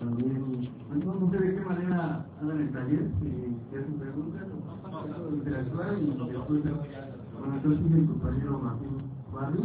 Pues no sé de qué manera andan el taller, si hacen preguntas o interactuar y después, bueno, entonces sigue el compañero Martín Barrio.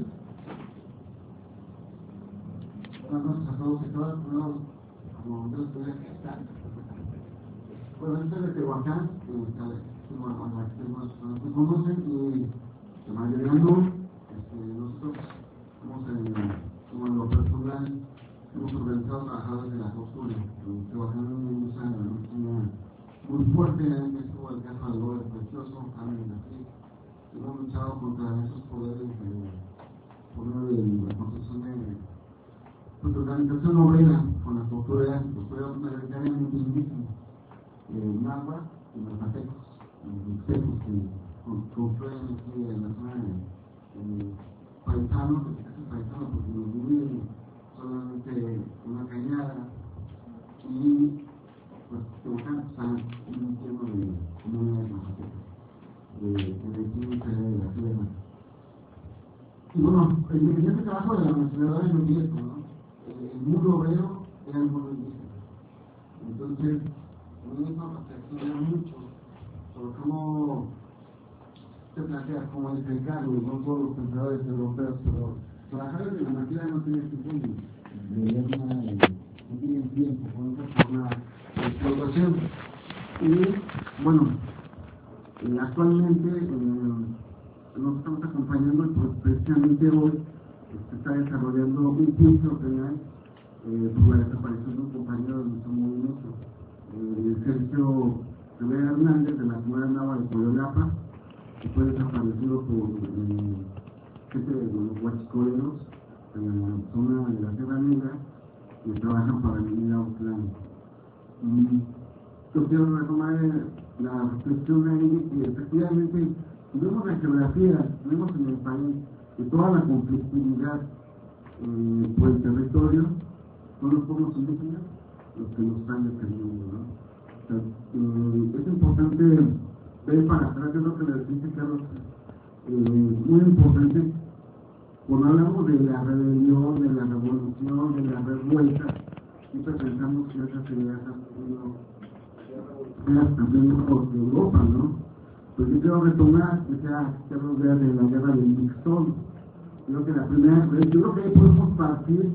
Buenas noches a todos y todas, como ustedes pueden estar. Bueno, yo soy de Tehuacán, algunos me conocen y la mayoría no. Nosotros como en lo personal hemos organizado trabajadores de la costura. Tehuacán en usa la máquina muy fuerte, estuvo el caso del Gober Precioso, también aquí. Hemos luchado contra esos poderes por medio de la construcción de organización obrera con las culturas mayoritariamente indígenas, náhuatl y mazatecos, mixtecos que construyen aquí en la zona de paisanos, que se hacen paisanos porque nos dividen solamente una cañada y pues Tehuacán está un tema de comunidades mazatecas, de vecinos de la sierra. Y bueno, en este trabajo de la nacionalidad es lo cierto, ¿no? El mundo obrero era el mundo indígena. Entonces, a mí me reflexionar mucho sobre cómo se plantea, cómo dice Carlos, no todos los pensadores europeos, pero trabajadores de la máquina no tienen tiempo no tienen tiempo con esa forma de explotación. Y bueno, actualmente nos estamos acompañando y pues precisamente hoy se está desarrollando un juicio penal por la desaparición de un compañero de nuestro movimiento, Sergio Rivera Hernández, de la comunidad náhuatl de Coyolapa, que fue desaparecido por gente de los huachicoleros de la zona de la Sierra Negra que trabajan para la minera Autlán. Yo quiero retomar la reflexión ahí que efectivamente vemos la geografía, vemos en el país que toda la conflictividad por el territorio son los pueblos indígenas los que nos están deteniendo, ¿no? O sea, es importante ver para atrás, es lo que les dice Carlos, muy importante cuando hablamos de la rebelión, de la revolución, de la revuelta, siempre pensamos que esas ideas han sido también por Europa, ¿no? Pues yo quiero retomar, quiero ver de la guerra del Mixtón. Creo que la primera vez, yo creo que ahí podemos partir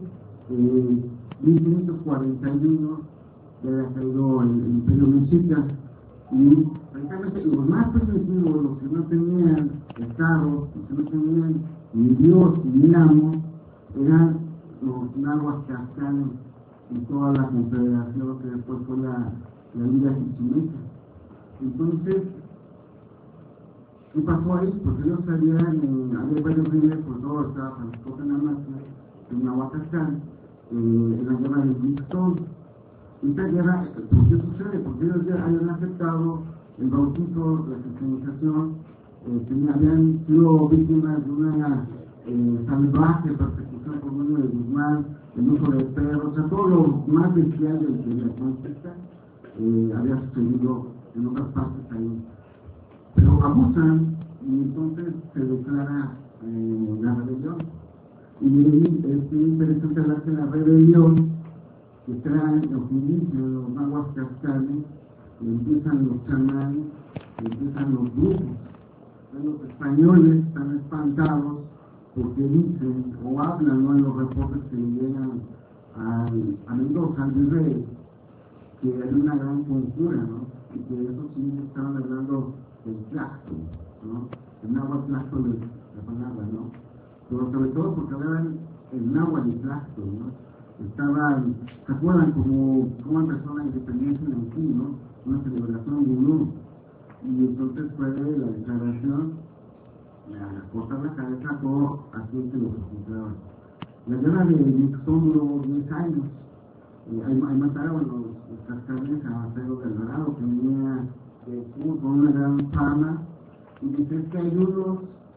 1541, que había caído el Imperio Mexica, y precisamente los más primitivos, los que no tenían Estado, los que no tenían ni Dios ni amo, eran los náhuatl cascanes y toda la confederación que después fue la Liga Chichimeca. Entonces, ¿qué pasó ahí? Porque ellos sabían, había varios líderes, por todo estaba Francisco Canamacia, en Nahuatl, en la guerra del Mixtón. Esta guerra, ¿por qué sucede? Porque ellos ya habían aceptado el bautizo, la cristianización, habían sido víctimas de una salvaje persecución por medio de Guzmán, el uso de perros, o sea, todo lo más bestial de la conquista había sucedido en otras partes ahí. Pero abusan y entonces se declara la rebelión. Y es interesante hablar que la rebelión que traen los indígenas, los náhuatl cascanes, empiezan los chamanes, empiezan los grupos. Los españoles están espantados porque dicen o hablan, ¿no?, en los reportes que llegan a Mendoza, al virrey, que hay una gran conjura, ¿no? Y que esos indígenas estaban hablando del Tlaxo, ¿no? El náhuatl Tlaxo es la palabra, ¿no? Pero sobre todo porque hablaban el náhuatl y Tlaxo, ¿no? Estaban, ¿se acuerdan cómo empezó la independencia en Haití, ¿no? Una celebración gurú. Y entonces fue la declaración, cortar la cabeza a todo aquel que los ejecutaba. La guerra de Mixtón duró 10 años. Ahí mataron los cascanes a Pedro de Alvarado, que venía con una gran fama, y dice que hay unos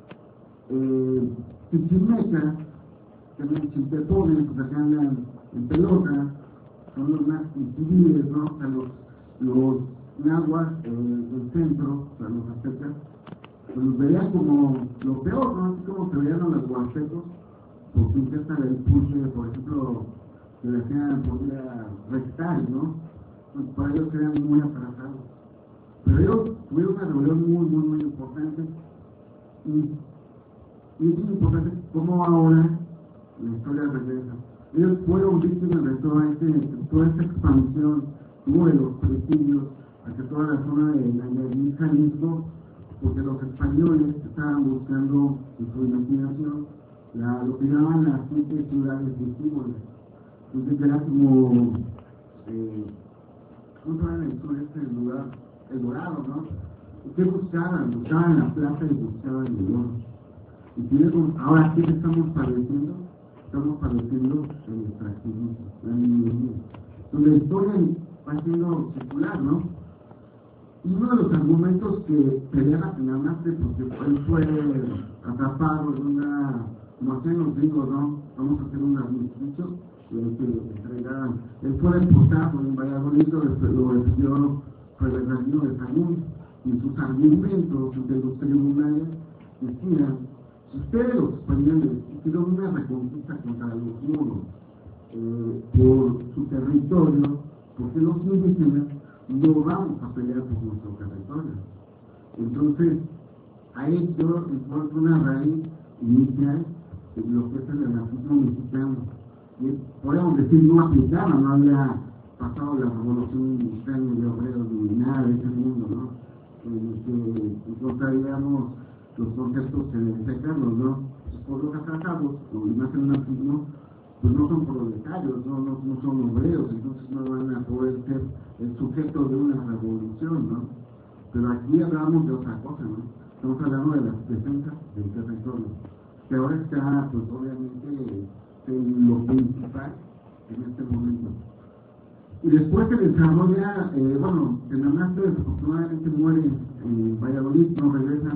chichimecas, que son chiltepones, que andan en pelota, son los más civiles, ¿no? O sea, los náhuatl del centro, o sea, los aztecas, pues los veían como lo peor, ¿no? Así como se veían a los huastecos, porque intenta el pulse, por ejemplo, que le hacían podría rectal, pues para ellos eran muy atrasados. Pero ellos tuvieron una reunión muy importante y es importante cómo ahora la historia regresa. Ellos fueron víctimas de toda esta expansión, hubo de los presidios hacia toda la zona de Nayarit, Jalisco, porque los españoles estaban buscando en su imaginación lo que llamaban las 7 ciudades vestíbulas. Entonces era como, ¿cómo se llama en el sur este lugar? El Dorado, ¿no? ¿Qué buscaban? Buscaban la plata y buscaban el oro. Y si ahora, ¿qué estamos padeciendo? Estamos padeciendo el extractivismo, la minería. Entonces la historia va siendo circular, ¿no? Y uno de los argumentos que pelea finalmente, porque él fue atrapado en una, como hacían los gringos, ¿no? Vamos a hacer un armisticio, que entregaran. Él fue deportado en Valladolid, lo recibió Federico de Sagún, y sus argumentos de los tribunales decían: si ustedes los españoles hicieron una reconquista contra los moros por su territorio, ¿por qué los indígenas no vamos a pelear por nuestro territorio? Entonces, ahí yo encuentro una raíz inicial de lo que es el anarquismo mexicano. Podemos decir, no aplicaba, no había pasado la revolución industrial de obreros ni nada de ese mundo, ¿no? Que encontraríamos los conceptos que decía Carlos, ¿no? Los pueblos atrasados, o más en un anarquismo, pues no son proletarios, no son obreros, entonces no van a poder ser el sujeto de una revolución, ¿no? Pero aquí hablamos de otra cosa, ¿no? Estamos hablando de las defensas del territorio, que ahora está, pues obviamente, en lo principal en este momento. Y después se desarrolla, Tenanante desafortunadamente muere en Valladolid, no regresa.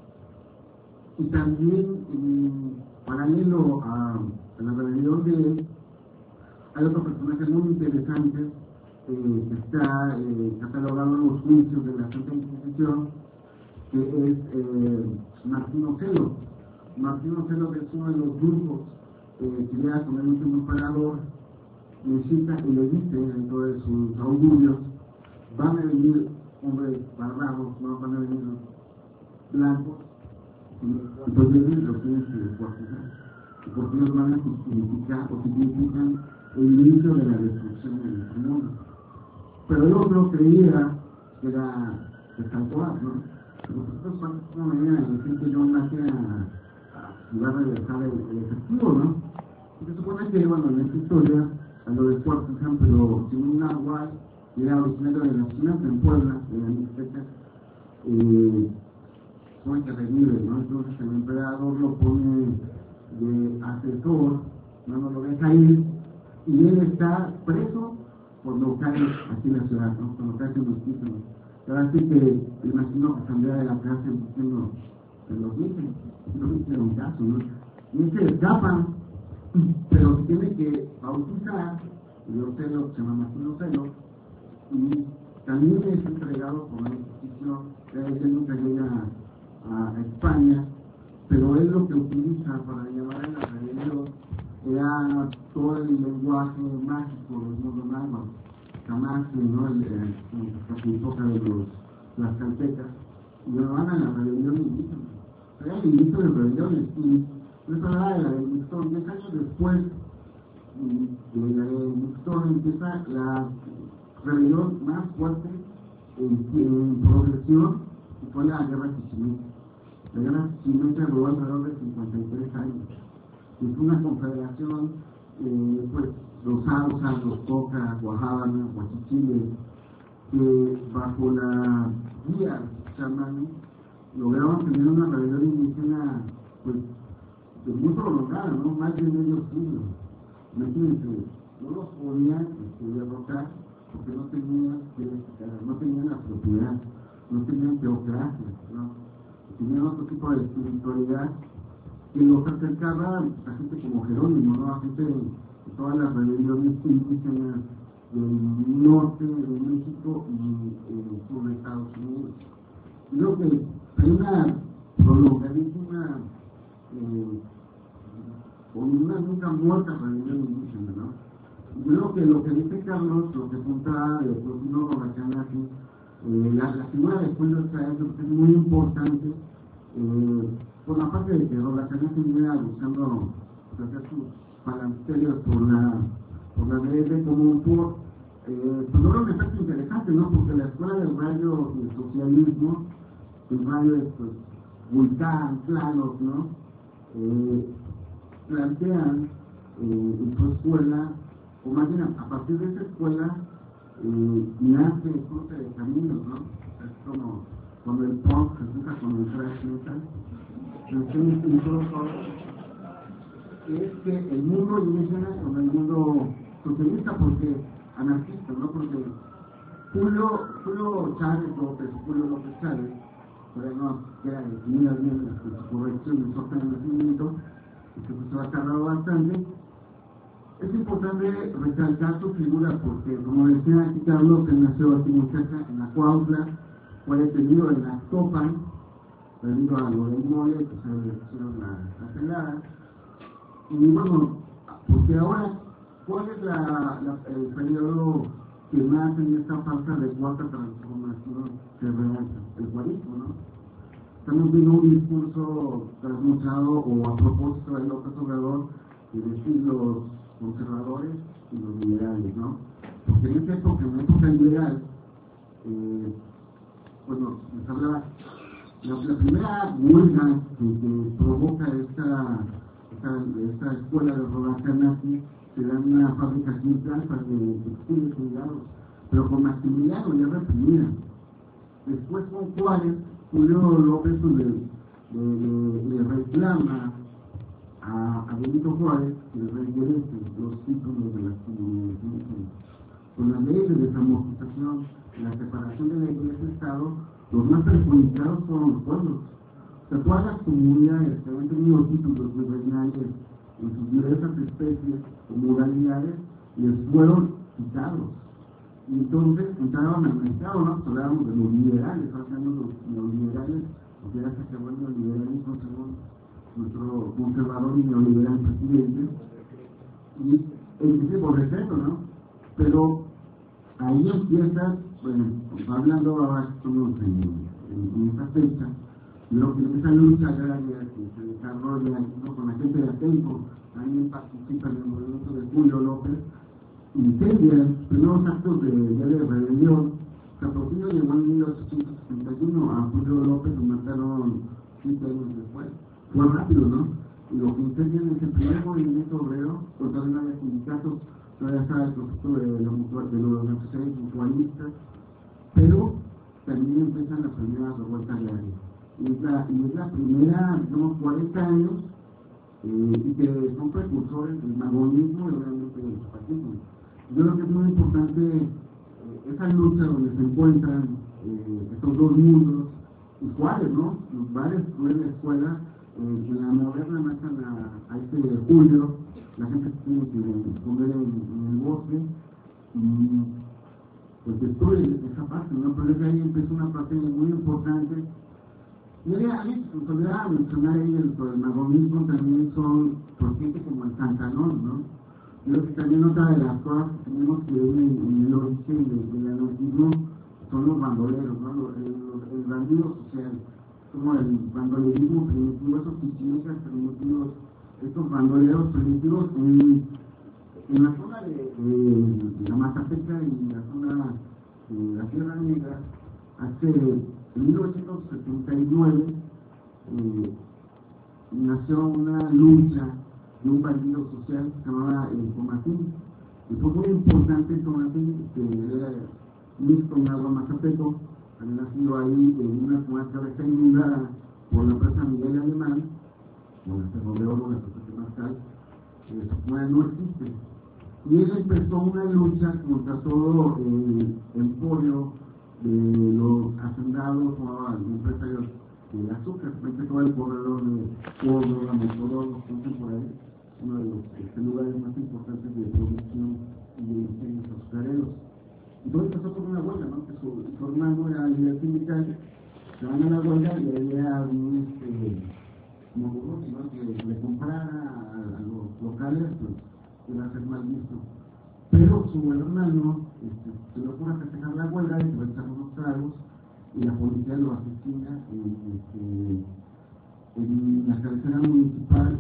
Y también, paralelo a la rebelión de él, hay otro personaje muy interesante que está catalogado en los juicios de la Santa Inquisición, que es Martín Ocelo. Martín Ocelo es uno de los grupos que llega con el último emperador, le cita y le dice dentro de sus augurios: van a venir hombres barbados, no van a venir blancos, entonces los tienen que descuartizar, porque ellos van a justificar o significan el inicio de la destrucción de nuestro mundo. Pero el otro creía que era de Santoás, ¿no? Nosotros de una manera en decir que yo nací a regresar el efectivo, ¿no? Se supone que, en esta historia lo descuartizan, pero sin un agua, era originario de la China, en Puebla, de la Mixteca, fue que revive, ¿no? Entonces el emperador lo pone de asesor, no lo deja ir, y él está preso cuando cae aquí en la ciudad, ¿no? Cuando cae en los títulos. Ahora sí que imagino que saldría de la cárcel diciendo: se los dije, no me hicieron caso, ¿no? Y se escapan, pero se tiene que bautizar, y Ocelo se llama Martín Ocelo, y también es entregado por la Inquisición. Él nunca llega a España, pero él lo que utiliza para llamar a la rebelión era todo el lenguaje mágico del mundo náhuatl, Camaque, ¿no? La época de las caltecas, y lo van a la rebelión indígena. Era el inicio de rebeliones, y eso era de la de Mixtor. 10 años después de la de Mixtor empieza la rebelión más fuerte en progresión, y fue la guerra chichimeca. La guerra chichimeca duró alrededor de 53 años. Es una confederación, los Hausas, los Tocas, Guajábana, Huachichiles, que bajo la guía chamán lograron tener una rebelión indígena, pues muy prolongada, ¿no? Más de medio siglo. Imagínense, no los podían derrotar porque no tenían la propiedad, no tenían teocracia, ¿no? Tenían otro tipo de espiritualidad que los acercaba a gente como Jerónimo, ¿no? A gente de todas las rebeliones indígenas del norte de México y el sur de Estados Unidos. Creo que hay una prolongadísima, con una nunca muerta rebelión indígena, ¿no? Yo creo que lo que dice Carlos, lo que apunta el profesor Robacanati, la figura de Julio Chávez es muy importante, por la parte de que Robacanati viene buscando hacer sus palancerios por la DF como pues logra un efecto interesante, ¿no? Porque la escuela del radio y el socialismo, el radio es pues vulcán, planos, ¿no? Plantean en su escuela, o más bien a partir de esa escuela, nace el cruce de caminos, ¿no? Es como cuando el punk se junta con el thrash metal, es que el mundo indígena con el mundo socialista, porque anarquista, ¿no? Porque Julio Chávez López, Julio López Chávez, todavía no queda definida bien su corrección y su de nacimiento, que se ha tardado bastante. Es importante recalcar su figura porque, como decía aquí Carlos, que nació aquí muy cerca, en la Cuautla, fue detenido en Actopan, debido a lo del mole, que se le hicieron la pelada. Y bueno, porque ahora, ¿cuál es el periodo que más en esta falta de cuarta transformación se realiza? El guarismo, ¿no? Estamos viendo un discurso trasmuchado o a propósito de López Obrador de decir los conservadores y los liberales, ¿no? Porque en esa época liberal, bueno, les hablaba, la primera huelga que provoca esta escuela de Robacanati se da en una fábrica aquí en Plaza de textiles cuidados, pero con Maximiliano ya reprimida. Después con Juárez, Julio López le reclama a Benito Juárez que le regrese los títulos de las comunidades. Con la ley de desamortización, la separación de la Iglesia y Estado, los más perjudicados fueron los pueblos. O sea, todas las comunidades que habían tenido títulos virreinales en sus diversas especies o modalidades les fueron quitados. Y entonces entraron al mercado, ¿no? Pues hablábamos de los liberales, hablando de los neoliberales, porque ya se acabó el neoliberalismo según nuestro conservador y neoliberal presidente, y el por respeto, ¿no? Pero ahí empieza, bueno, hablando ahora estamos en esta fecha, lo que esa lucha agraria que se desarrolla, ¿no? Con la gente de Atenco, también participa en el movimiento de Julio López, incendia los primeros actos de rebelión. Capotillo llegó en 1861, a Julio López lo mataron 7 años después. Fue rápido, ¿no? Y lo que incendian es el primer movimiento obrero, porque todavía no había sindicatos, todavía estaba el concepto de los empresarios mutualistas, pero también empiezan las primeras revueltas agrarias. Y es la primera, digamos, 40 años, y que son precursores del magonismo y obviamente del fascismo. Yo creo que es muy importante esa lucha donde se encuentran estos dos mundos iguales, ¿no? Los bares de la escuela, en la moderna matan a este Julio, la gente se tiene que esconder en el bosque y pues destruye esa parte, ¿no? Pero desde ahí empieza una parte muy importante. Y alguien se podría mencionar ahí dentro del magonismo también son por gente como el Santanón, ¿no? Yo creo que también otra de las cosas que tenemos que ver en el origen del anarquismo son los bandoleros, ¿no? El bandido social, como el bandolerismo primitivo, esos pichinicas primitivos, estos bandoleros primitivos en la zona de la Mazateca y la zona de la Sierra Negra, en 1979 nació una lucha de un bandido social que se llamaba el Comatín. Y fue muy importante el Comatín, que era mixto en agua Mazateco, había nacido ahí en una comarca que está inundada por la empresa Miguel Alemán, donde se rodeó la empresa Marcal, su comunidad no existe. Y él empezó una lucha contra todo el emporio de los hacendados o empresarios de azúcar, todo el corredor de Córdoba, Motorola, por ahí, uno de los lugares más importantes de producción y de ingenios azucareros. Entonces empezó con una huelga, ¿no? Que su hermano era líder sindical, se van a la huelga y había un como ¿no? Que le comprara a los locales, pues iba a ser mal visto. pero su hermano se le ocurre festejar la huelga y se va a echar unos tragos y la policía lo asesina en la cabecera municipal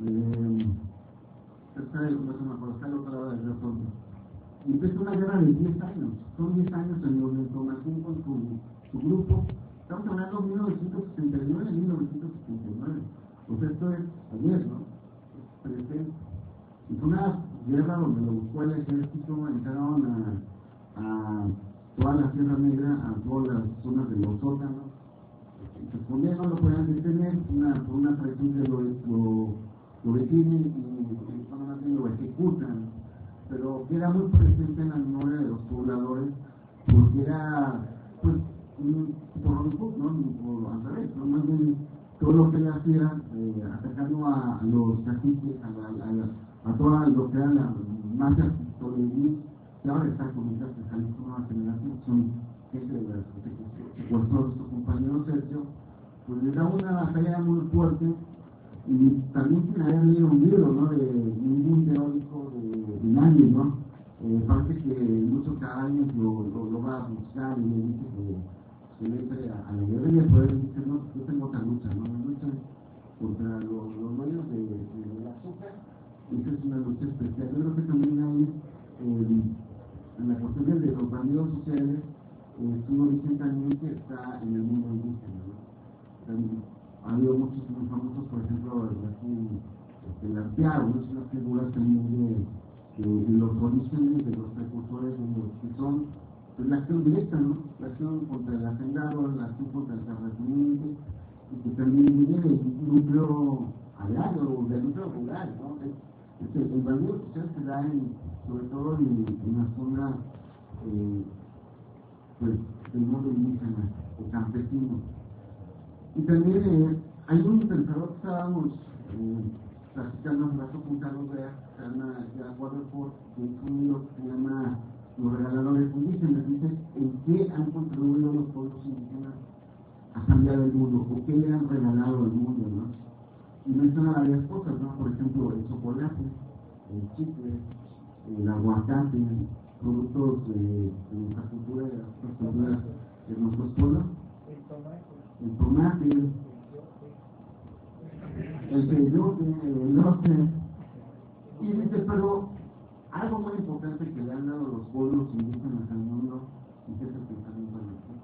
cerca de, no se me acuerdo, está al otro lado del río Tonto. Y empieza una guerra de 10 años, son 10 años en donde Tomasín con su grupo, estamos hablando de 1969, 1979, o sea, esto es ayer, ¿no? Es presente. Y fue una guerra donde lo buscó el ejército, entraron a toda la Sierra Negra, a todas las zonas de los sótanos, y se escondían, no lo podían detener, por una traición que lo detienen y cuando más bien lo ejecutan, pero que era muy presente en la memoria de los pobladores, porque era, pues, por Robin Hood, ¿no? Por, al revés, ¿no? Más bien todo lo que él hacía, atacando a los caciques, a toda lo que era la mafia toledí, que ahora está con esas que salen con nueva generación, son gente de las que secuestró a su compañero Sergio, pues le da una batalla muy fuerte y también sin haber leído un libro, ¿no? De ningún teórico de nadie, ¿no? Parece que muchos caballos lo va a buscar y le dice que le entre a la guerrilla, pero él dice, no, yo tengo otra lucha, ¿no? La lucha contra los dueños del azúcar, y esa es una lucha especial. Yo creo que también hay, en la cuestión de los bandidos sociales, su origen también que está en el mundo indígena, ¿no? También, ha habido muchos muy famosos, por ejemplo, el Arteago, ¿no? Es una figura también de los orígenes, de los precursores, de los que son pues, la acción directa, ¿no? La acción contra el hacendado, la acción contra el terrateniente, y que también viene del núcleo agrario, del núcleo rural, ¿no? El bandido social se da sobre todo en la zona pues, del mundo indígena o campesino. Y también hay un pensador que estábamos platicando un rato con Carlos Bea, que se llama Waterford, que es un libro que se llama Los regaladores indígenas. Dice en qué han contribuido los pueblos indígenas a cambiar el mundo, o qué le han regalado al mundo, ¿no? Y menciona varias cosas, ¿no? Por ejemplo, el chocolate, el chicle, el aguacate, productos de nuestra cultura, de las culturas de nuestros pueblos, el tomate, el peyote, el elote. Y dice, pero algo muy importante que le han dado los pueblos indígenas al mundo, y que es el pensamiento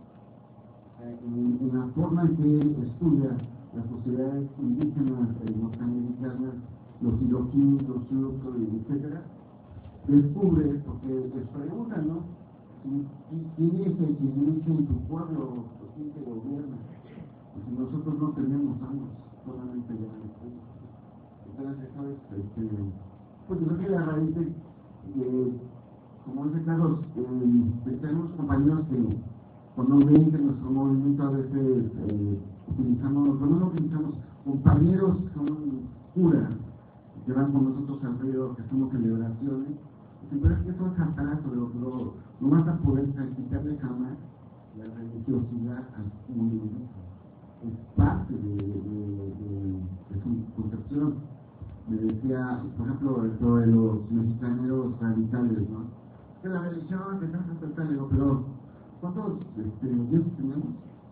en la forma en que estudia las sociedades indígenas norteamericanas, los iroquíes, los yurok, etc., descubre, porque les preguntan, ¿no? ¿Quién es el que dirige en tu pueblo? ¿Quién te gobierna? Pues si nosotros no tenemos años, solamente ya entonces, ¿sabes? Pues creo que la raíz de, como dice Carlos, tenemos compañeros que cuando ven que nuestro movimiento a veces utilizamos, bueno, no utilizamos, compañeros que son curas, que van con nosotros al río, que hacemos celebraciones, pero es que eso es atraso, no vas a poder quitarle jamás la religiosidad al mundo. Es parte de su concepción. Me decía, por ejemplo, esto de los mexicaneros radicales, ¿no? Que la religión, que tanto total, pero ¿cuántos dioses tenemos?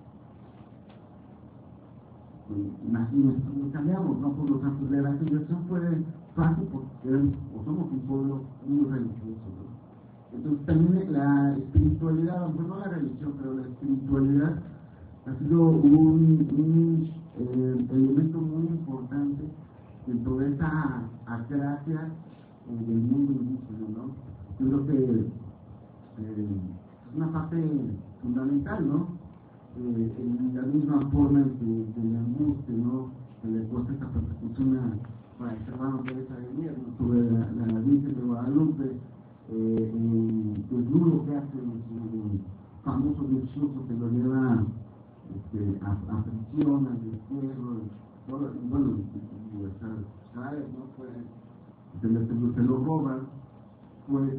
Imagínense, nos cambiamos, ¿no? Por los santos de la religión fue fácil porque somos un pueblo muy religioso, ¿no? Entonces también la espiritualidad, aunque no la religión, pero la espiritualidad ha sido un elemento muy importante dentro de esa acracia del mundo indígena, ¿no? Yo creo que es una parte fundamental, ¿no? En la misma forma en que le angustia, ¿no? Que le cuesta esta persecución para el hermano Teresa de Mier, ¿no? Sobre la Virgen de Guadalupe, el desnudo que hace su famoso discurso que lo lleva a prisión, al destierro, bueno, ¿sabes? ¿No? Pues, se lo roban, pues,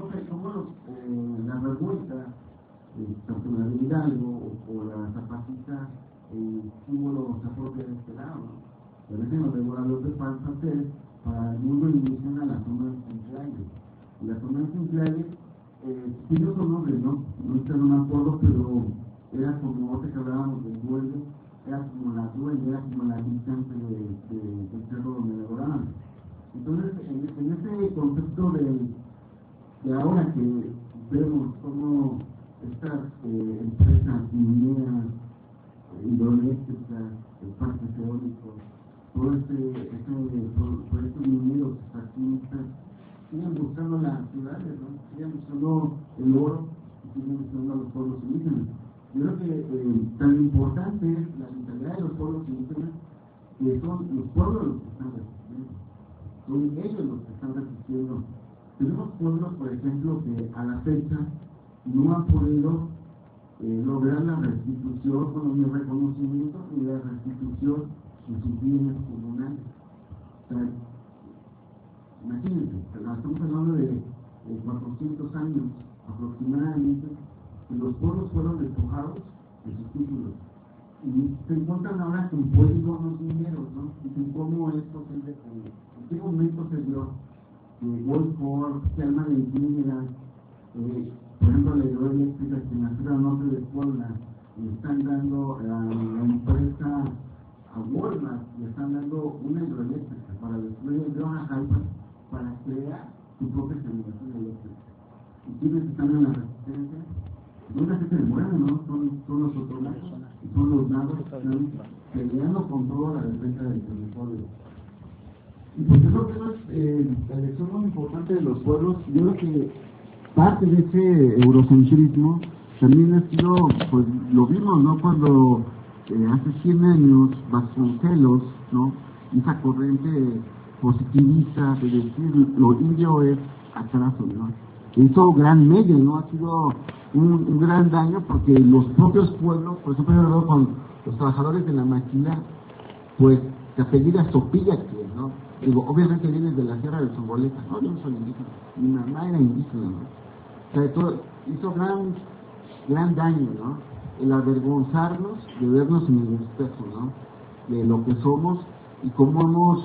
la revuelta, tanto la de Hidalgo o la Zapatista, símbolo se apropia de este lado, ¿no? El ejemplo de Guadalupe para el mundo indígena la zona central, La zona Cinclales tiene otro nombre, ¿no? No me acuerdo, pero era como otra que hablábamos del vuelo, era como la dueña, era como la distante del cerro donde laboraban. Entonces, en ese concepto de ahora que vemos cómo estas empresas mineras, hidroeléctricas, parques eólicos, todo proyectos mineros extractivistas, siguen buscando las ciudades, ¿no? Siguen buscando el oro y siguen buscando a los pueblos indígenas. Yo creo que tan importante es la mentalidad de los pueblos indígenas, que son los pueblos los que están resistiendo, son ellos los que están resistiendo. Tenemos pueblos, por ejemplo, que a la fecha no han podido lograr la restitución, ni el reconocimiento ni la restitución de sus bienes comunales. O sea, imagínense, estamos hablando de 400 años aproximadamente, que los pueblos fueron despojados de sus títulos. Y se encuentran ahora con polígonos mineros, ¿no? Dicen, ¿cómo es posible en qué momento se dio que Goldcorp, que Alma de Indígenas, por ejemplo, la hidroeléctrica que en la ciudad norte de Puebla le están dando a la empresa, a Walmart, le están dando una hidroeléctrica para destruir el río Najalpa para crear su propia generación eléctrica? ¿Y quiénes están en la resistencia? No es la gente de Morena, ¿no? Son los otomacos y son los nabos que están peleando con toda la defensa del territorio. Y pues yo creo que eso es la elección muy importante de los pueblos. Yo creo que parte de ese eurocentrismo también ha sido, pues lo vimos, ¿no? Cuando hace 100 años Vasconcelos, ¿no? Esa corriente positivista de decir lo indio es atraso, ¿no? Hizo gran medio, ¿no? Ha sido un gran daño porque los propios pueblos, por ejemplo, yo veo con los trabajadores de la maquila, pues se apellida Sopillaque, ¿no? Digo, obviamente vienes de la Sierra de Zongoleta, no, yo no soy indígena, mi mamá era indígena, ¿no? O sea, hizo gran daño, ¿no? El avergonzarnos de vernos en el espejo, ¿no? De lo que somos y cómo hemos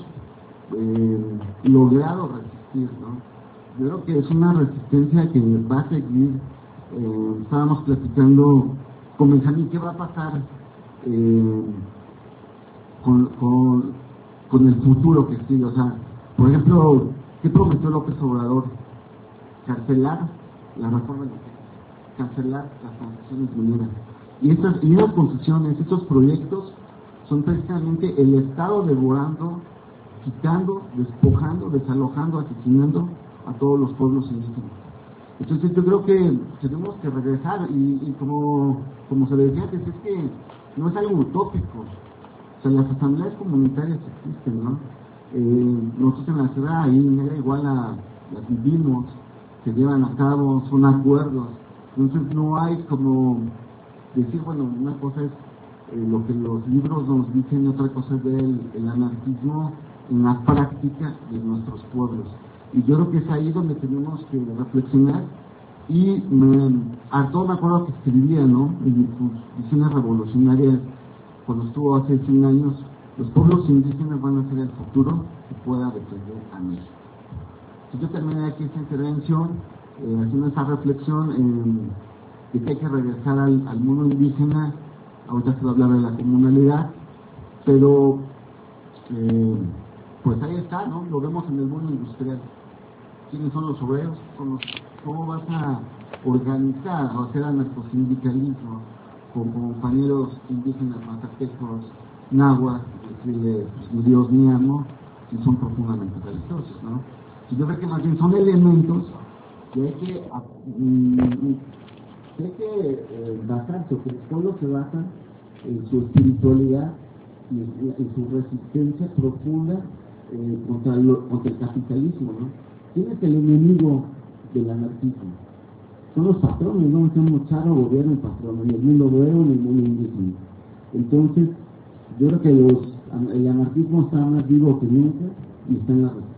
logrado resistir, ¿no? Yo creo que es una resistencia que va a seguir. Estábamos platicando con Benjamín, ¿qué va a pasar con el futuro que sigue? O sea, por ejemplo, ¿qué prometió López Obrador? Cancelar la reforma energética, cancelar las concesiones mineras. Y esas concesiones, estos proyectos son precisamente el Estado devorando, quitando, despojando, desalojando, asesinando a todos los pueblos indígenas. Entonces yo creo que tenemos que regresar y como se le decía antes, es que no es algo utópico. O sea, las asambleas comunitarias existen, ¿no? Nosotros en la ciudad, ahí en Negra Iguala, las vivimos, se llevan a cabo, son acuerdos. Entonces no hay como decir, bueno, una cosa es lo que los libros nos dicen y otra cosa es ver el anarquismo en la práctica de nuestros pueblos. Y yo creo que es ahí donde tenemos que reflexionar. Y Artaud, me acuerdo que escribía, ¿no? En sus visiones revolucionarias, cuando estuvo hace 100 años, los pueblos indígenas van a ser el futuro que pueda defender a México. Entonces yo terminé aquí esta intervención haciendo esa reflexión de que hay que regresar al mundo indígena. Ahorita se va a hablar de la comunalidad, pero pues ahí está, ¿no? Lo vemos en el mundo industrial. ¿Quiénes son los obreros? ¿Cómo vas a organizar o hacer a nuestro sindicalismo con compañeros indígenas mazatecos, náhuatl, decirle, pues, mi Dios mi amo, y son profundamente religiosos, ¿no? Y yo creo que más bien son elementos que hay que basarse, o que el pueblo se basa en su espiritualidad y en su resistencia profunda contra el capitalismo, ¿no? ¿Quién es el enemigo del anarquismo? Son los patrones, ¿no? Somos Charo, gobierno y patrono, en el mundo obrero, en el mundo indígena. Entonces, yo creo que el anarquismo está más vivo que nunca y está en la resistencia.